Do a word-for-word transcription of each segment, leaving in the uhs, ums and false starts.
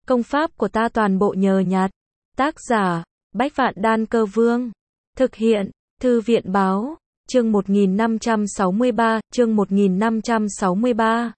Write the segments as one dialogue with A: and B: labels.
A: Công pháp của ta toàn bộ nhờ nhặt. Tác giả, Bách Vạn Đan Cơ Vương. Thực hiện, Thư viện Báo. Chương một nghìn năm trăm sáu mươi ba, chương một nghìn năm trăm sáu mươi ba.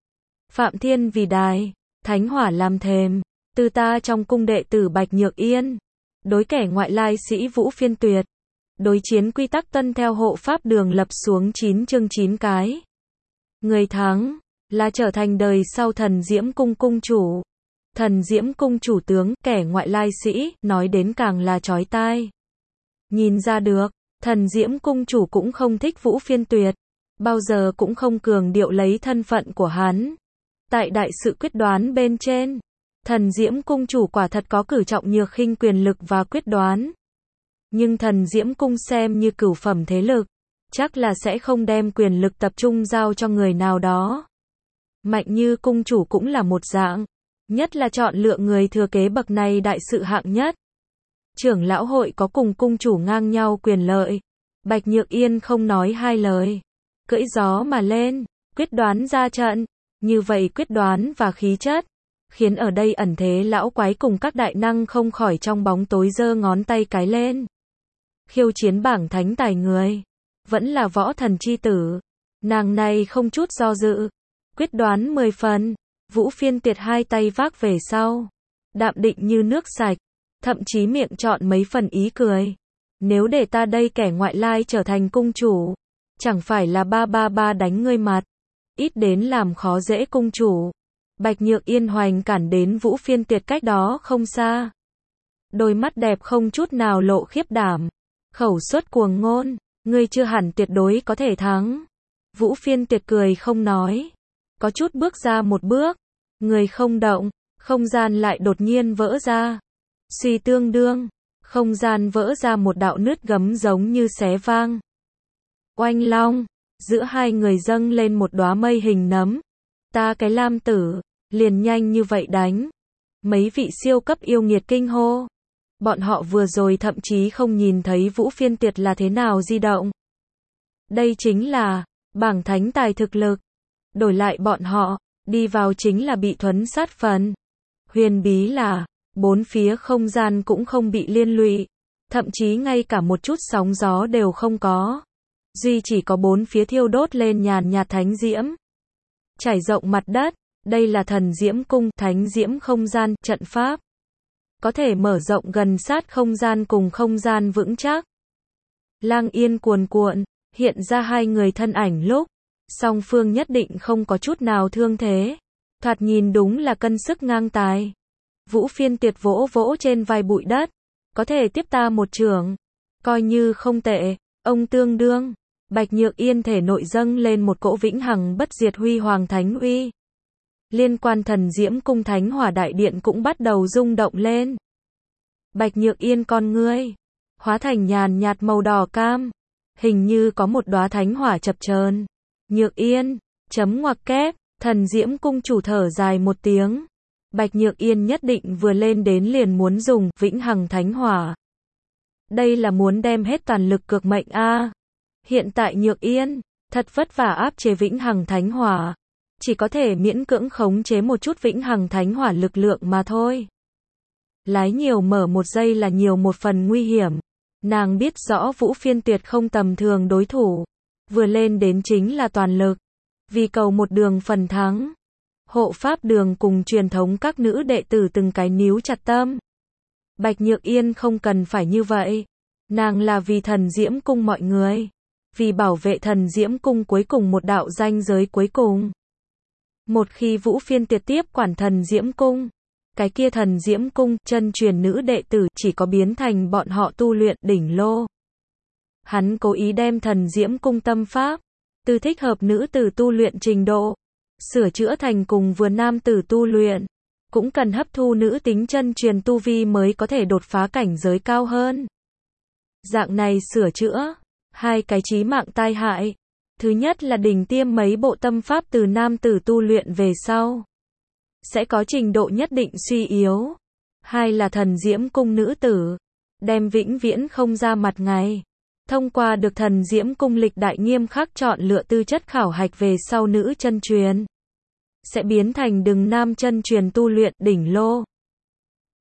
A: Phạm Thiên vì đài, thánh hỏa làm thềm, từ ta trong cung đệ tử Bạch Nhược Yên. Đối kẻ ngoại lai sĩ Vũ Phiên Tuyệt. Đối chiến quy tắc tuân theo hộ pháp đường lập xuống chín chương chín cái. Người thắng, là trở thành đời sau Thần Diễm Cung cung chủ. Thần Diễm Cung chủ tướng, kẻ ngoại lai sĩ, nói đến càng là chói tai. Nhìn ra được, Thần Diễm Cung chủ cũng không thích Vũ Phiên Tuyệt. Bao giờ cũng không cường điệu lấy thân phận của hắn. Tại đại sự quyết đoán bên trên, Thần Diễm Cung chủ quả thật có cử trọng nhược khinh quyền lực và quyết đoán. Nhưng Thần Diễm Cung xem như cửu phẩm thế lực, chắc là sẽ không đem quyền lực tập trung giao cho người nào đó. Mạnh như cung chủ cũng là một dạng, nhất là chọn lựa người thừa kế bậc này đại sự hạng nhất. Trưởng lão hội có cùng cung chủ ngang nhau quyền lợi. Bạch Nhược Yên không nói hai lời, cưỡi gió mà lên, quyết đoán ra trận. Như vậy quyết đoán và khí chất, khiến ở đây ẩn thế lão quái cùng các đại năng không khỏi trong bóng tối giơ ngón tay cái lên. Khiêu chiến bảng thánh tài người, vẫn là võ thần chi tử. Nàng này không chút do dự, quyết đoán mười phần. Vũ Phiên Tuyệt hai tay vác về sau, đạm định như nước sạch, thậm chí miệng chọn mấy phần ý cười. Nếu để ta đây kẻ ngoại lai trở thành cung chủ, chẳng phải là ba ba ba đánh ngươi mặt, ít đến làm khó dễ cung chủ. Bạch Nhược Yên hoành cản đến Vũ Phiên Tuyệt cách đó không xa. Đôi mắt đẹp không chút nào lộ khiếp đảm, khẩu xuất cuồng ngôn, ngươi chưa hẳn tuyệt đối có thể thắng. Vũ Phiên Tuyệt cười không nói, có chút bước ra một bước, người không động, không gian lại đột nhiên vỡ ra. Suy tương đương, không gian vỡ ra một đạo nứt gấm giống như xé vang. Oanh long, giữa hai người dâng lên một đóa mây hình nấm. Ta cái lam tử, liền nhanh như vậy đánh. Mấy vị siêu cấp yêu nghiệt kinh hô. Bọn họ vừa rồi thậm chí không nhìn thấy Vũ Phiên Tuyệt là thế nào di động. Đây chính là bảng thánh tài thực lực. Đổi lại bọn họ, đi vào chính là bị thuấn sát phần. Huyền bí là, bốn phía không gian cũng không bị liên lụy, thậm chí ngay cả một chút sóng gió đều không có. Duy chỉ có bốn phía thiêu đốt lên nhàn nhạt thánh diễm. Trải rộng mặt đất, đây là Thần Diễm Cung, thánh diễm không gian, trận pháp. Có thể mở rộng gần sát không gian cùng không gian vững chắc. Lang yên cuồn cuộn, hiện ra hai người thân ảnh lúc. Song phương nhất định không có chút nào thương thế. Thoạt nhìn đúng là cân sức ngang tài. Vũ Phiên Tuyệt vỗ vỗ trên vai bụi đất. Có thể tiếp ta một chưởng. Coi như không tệ, ông tương đương. Bạch Nhược Yên thể nội dâng lên một cỗ vĩnh hằng bất diệt huy hoàng thánh uy. Liên quan Thần Diễm Cung thánh hỏa đại điện cũng bắt đầu rung động lên. Bạch Nhược Yên con ngươi, hóa thành nhàn nhạt màu đỏ cam. Hình như có một đóa thánh hỏa chập chờn. Nhược Yên, chấm ngoặc kép, Thần Diễm Cung chủ thở dài một tiếng. Bạch Nhược Yên nhất định vừa lên đến liền muốn dùng vĩnh hằng thánh hỏa. Đây là muốn đem hết toàn lực cược mệnh a. À. Hiện tại Nhược Yên, thật vất vả áp chế vĩnh hằng thánh hỏa. Chỉ có thể miễn cưỡng khống chế một chút vĩnh hằng thánh hỏa lực lượng mà thôi. Lái nhiều mở một giây là nhiều một phần nguy hiểm. Nàng biết rõ Vũ Phiên Tuyệt không tầm thường đối thủ. Vừa lên đến chính là toàn lực. Vì cầu một đường phần thắng. Hộ pháp đường cùng truyền thống các nữ đệ tử từng cái níu chặt tâm. Bạch Nhược Yên không cần phải như vậy. Nàng là vì Thần Diễm Cung mọi người. Vì bảo vệ Thần Diễm Cung cuối cùng một đạo ranh giới cuối cùng. Một khi Vũ Phiên Tuyệt tiếp quản Thần Diễm Cung, cái kia Thần Diễm Cung, chân truyền nữ đệ tử chỉ có biến thành bọn họ tu luyện đỉnh lô. Hắn cố ý đem Thần Diễm Cung tâm pháp, từ thích hợp nữ tử tu luyện trình độ, sửa chữa thành cùng vừa nam tử tu luyện. Cũng cần hấp thu nữ tính chân truyền tu vi mới có thể đột phá cảnh giới cao hơn. Dạng này sửa chữa, hai cái chí mạng tai hại. Thứ nhất là đỉnh tiêm mấy bộ tâm pháp từ nam tử tu luyện về sau. Sẽ có trình độ nhất định suy yếu. Hai là Thần Diễm Cung nữ tử. Đem vĩnh viễn không ra mặt ngày. Thông qua được Thần Diễm Cung lịch đại nghiêm khắc chọn lựa tư chất khảo hạch về sau nữ chân truyền. Sẽ biến thành đừng nam chân truyền tu luyện đỉnh lô.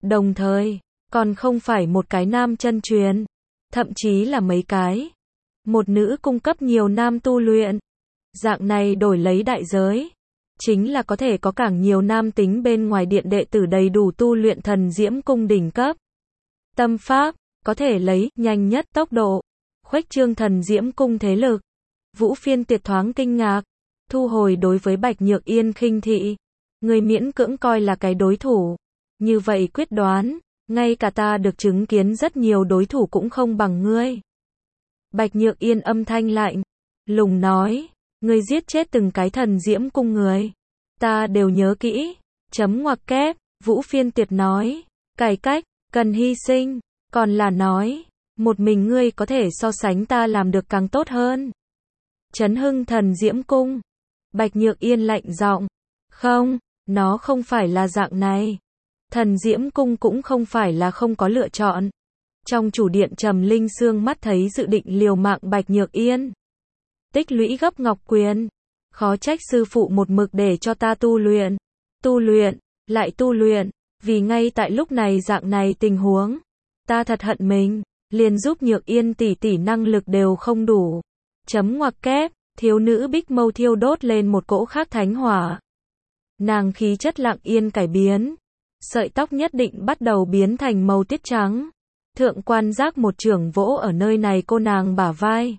A: Đồng thời, còn không phải một cái nam chân truyền, thậm chí là mấy cái. Một nữ cung cấp nhiều nam tu luyện. Dạng này đổi lấy đại giới, chính là có thể có càng nhiều nam tính bên ngoài điện đệ tử đầy đủ tu luyện thần diễm cung đỉnh cấp. Tâm pháp, có thể lấy nhanh nhất tốc độ, khuếch trương thần diễm cung thế lực. Vũ Phiên Tuyệt thoáng kinh ngạc, thu hồi đối với Bạch Nhược Yên khinh thị. Người miễn cưỡng coi là cái đối thủ. Như vậy quyết đoán, ngay cả ta được chứng kiến rất nhiều đối thủ cũng không bằng ngươi. Bạch Nhược Yên âm thanh lạnh, lùng nói, ngươi giết chết từng cái thần diễm cung người. Ta đều nhớ kỹ. Chấm ngoặc kép, Vũ Phiên Tuyệt nói, cải cách, cần hy sinh, còn là nói, một mình ngươi có thể so sánh ta làm được càng tốt hơn. Chấn hưng thần diễm cung. Bạch Nhược Yên lạnh giọng, không, nó không phải là dạng này. Thần diễm cung cũng không phải là không có lựa chọn. Trong chủ điện Trầm Linh Sương mắt thấy dự định liều mạng Bạch Nhược Yên. Tích lũy gấp ngọc quyền. Khó trách sư phụ một mực để cho ta tu luyện. Tu luyện, lại tu luyện. Vì ngay tại lúc này dạng này tình huống. Ta thật hận mình. Liền giúp Nhược Yên tỷ tỷ năng lực đều không đủ. Chấm ngoặc kép, thiếu nữ bích mâu thiêu đốt lên một cỗ khác thánh hỏa. Nàng khí chất lặng yên cải biến. Sợi tóc nhất định bắt đầu biến thành màu tiết trắng. Thượng quan giác một chưởng vỗ ở nơi này cô nàng bả vai.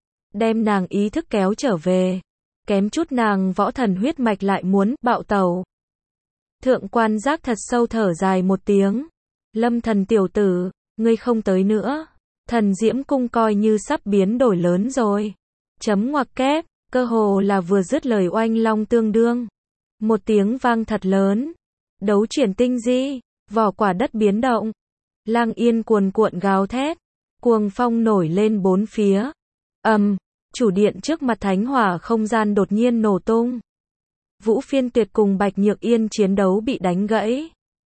A: Đem nàng ý thức kéo trở về. Kém chút nàng võ thần huyết mạch lại muốn bạo tẩu. Thượng quan giác thật sâu thở dài một tiếng. Lâm thần tiểu tử, ngươi không tới nữa. Thần diễm cung coi như sắp biến đổi lớn rồi. Chấm ngoặc kép, cơ hồ là vừa dứt lời oanh long tương đương. Một tiếng vang thật lớn. Đấu chuyển tinh di, vỏ quả đất biến động. Lang yên cuồn cuộn gào thét. Cuồng phong nổi lên bốn phía. Ầm, um, chủ điện trước mặt thánh hỏa không gian đột nhiên nổ tung. Vũ Phiên Tuyệt cùng Bạch Nhược Yên chiến đấu bị đánh gãy.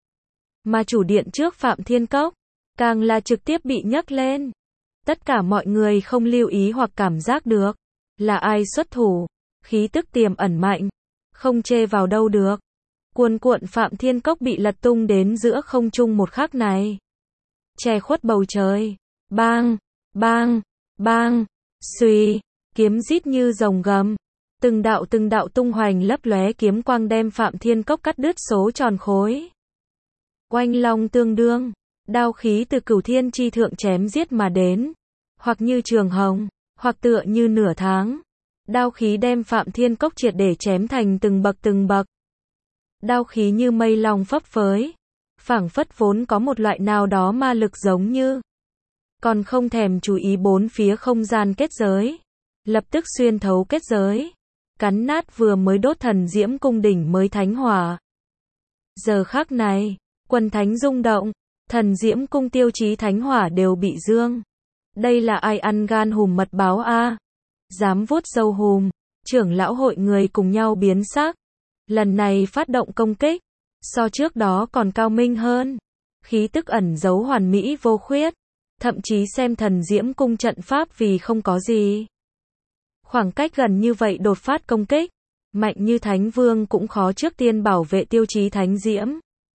A: Mà chủ điện trước Phạm Thiên Cốc, càng là trực tiếp bị nhấc lên. Tất cả mọi người không lưu ý hoặc cảm giác được. Là ai xuất thủ. Khí tức tiềm ẩn mạnh. Không chê vào đâu được. Cuồn cuộn Phạm Thiên Cốc bị lật tung đến giữa không trung một khắc này. Che khuất bầu trời. Bang, bang, bang, suy, kiếm rít như rồng gầm. Từng đạo từng đạo tung hoành lấp lóe kiếm quang đem Phạm Thiên Cốc cắt đứt số tròn khối. Oanh long tương đương, đao khí từ cửu thiên chi thượng chém giết mà đến. Hoặc như trường hồng, hoặc tựa như nửa tháng. Đao khí đem Phạm Thiên Cốc triệt để chém thành từng bậc từng bậc. Đao khí như mây long phấp phới. Phảng phất vốn có một loại nào đó ma lực giống như. Còn không thèm chú ý bốn phía không gian kết giới. Lập tức xuyên thấu kết giới. Cắn nát vừa mới đốt thần diễm cung đỉnh mới thánh hỏa. Giờ khắc này, quần thánh rung động. Thần diễm cung tiêu chí thánh hỏa đều bị dương. Đây là ai ăn gan hùm mật báo a? Dám vuốt râu hùm. Trưởng lão hội người cùng nhau biến sắc. Lần này phát động công kích. So trước đó còn cao minh hơn. Khí tức ẩn giấu hoàn mỹ vô khuyết. Thậm chí xem thần diễm cung trận pháp vì không có gì. Khoảng cách gần như vậy đột phát công kích. Mạnh như Thánh Vương cũng khó trước tiên bảo vệ tiêu chí thánh diễm.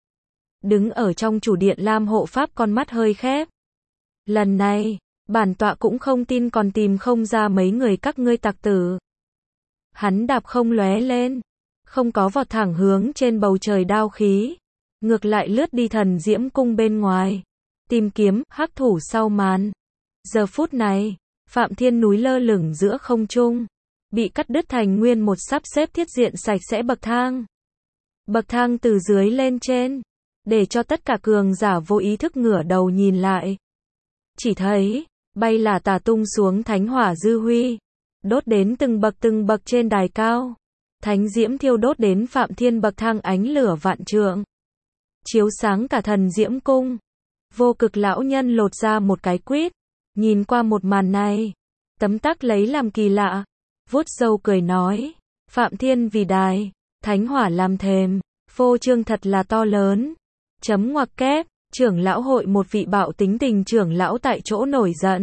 A: Đứng ở trong chủ điện Lam hộ pháp con mắt hơi khép. Lần này, bản tọa cũng không tin còn tìm không ra mấy người các ngươi tặc tử. Hắn đạp không lóe lên. Không có vọt thẳng hướng trên bầu trời đao khí. Ngược lại lướt đi thần diễm cung bên ngoài. Tìm kiếm hắc thủ sau màn. Giờ phút này, Phạm Thiên núi lơ lửng giữa không trung. Bị cắt đứt thành nguyên một sắp xếp thiết diện sạch sẽ bậc thang. Bậc thang từ dưới lên trên. Để cho tất cả cường giả vô ý thức ngửa đầu nhìn lại. Chỉ thấy, bay là tà tung xuống thánh hỏa dư huy. Đốt đến từng bậc từng bậc trên đài cao. Thánh diễm thiêu đốt đến Phạm Thiên bậc thang ánh lửa vạn trượng. Chiếu sáng cả thần diễm cung. Vô cực lão nhân lột ra một cái quýt. Nhìn qua một màn này. Tấm tắc lấy làm kỳ lạ. Vuốt râu cười nói. Phạm Thiên vì đài. Thánh hỏa làm thềm. Phô trương thật là to lớn. Chấm ngoặc kép. Trưởng lão hội một vị bạo tính tình trưởng lão tại chỗ nổi giận.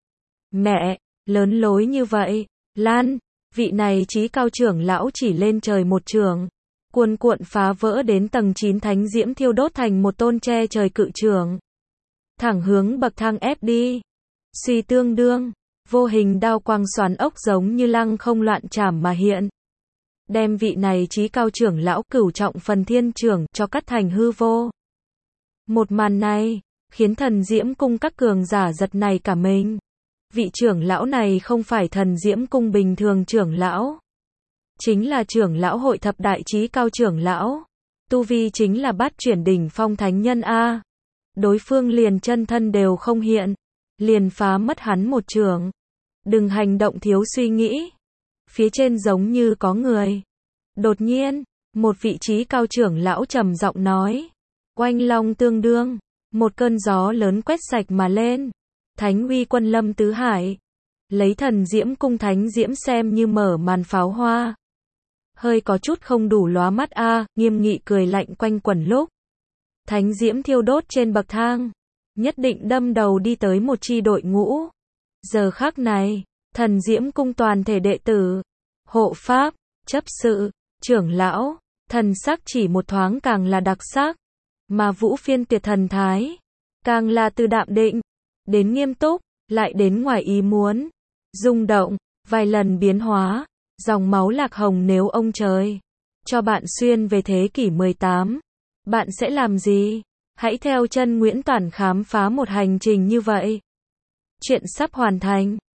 A: Mẹ, lớn lối như vậy. Lan. Vị này chí cao trưởng lão chỉ lên trời một trường. cuồn cuộn phá vỡ đến tầng chín, thánh diễm thiêu đốt thành một tôn che trời cự trưởng, thẳng hướng bậc thang ép đi. Suy tương đương, vô hình đao quang xoắn ốc giống như lăng không loạn chảm mà hiện, đem vị này chí cao trưởng lão cửu trọng phần thiên trưởng cho cắt thành hư vô. Một màn này khiến thần diễm cung các cường giả giật nảy cả mình. Vị trưởng lão này không phải thần diễm cung bình thường trưởng lão, chính là trưởng lão hội thập đại chí cao trưởng lão, tu vi chính là bát chuyển đỉnh phong thánh nhân a. Đối phương liền chân thân đều không hiện, liền phá mất hắn một trường. Đừng hành động thiếu suy nghĩ. Phía trên giống như có người. Đột nhiên, một vị chí cao trưởng lão trầm giọng nói, oanh long tương đương, một cơn gió lớn quét sạch mà lên. Thánh uy quân lâm tứ hải, lấy thần diễm cung thánh diễm xem như mở màn pháo hoa. Hơi có chút không đủ lóa mắt a, à, nghiêm nghị cười lạnh quanh quẩn lúc. Thánh diễm thiêu đốt trên bậc thang, nhất định đâm đầu đi tới một chi đội ngũ. Giờ khắc này, thần diễm cung toàn thể đệ tử, hộ pháp, chấp sự, trưởng lão, thần sắc chỉ một thoáng càng là đặc sắc, mà Vũ Phiên tuyệt thần thái, càng là từ đạm định, đến nghiêm túc, lại đến ngoài ý muốn, rung động, vài lần biến hóa, dòng máu lạc hồng nếu ông trời cho bạn xuyên về thế kỷ mười tám, bạn sẽ làm gì? Hãy theo chân Nguyễn Toản khám phá một hành trình như vậy. Chuyện sắp hoàn thành.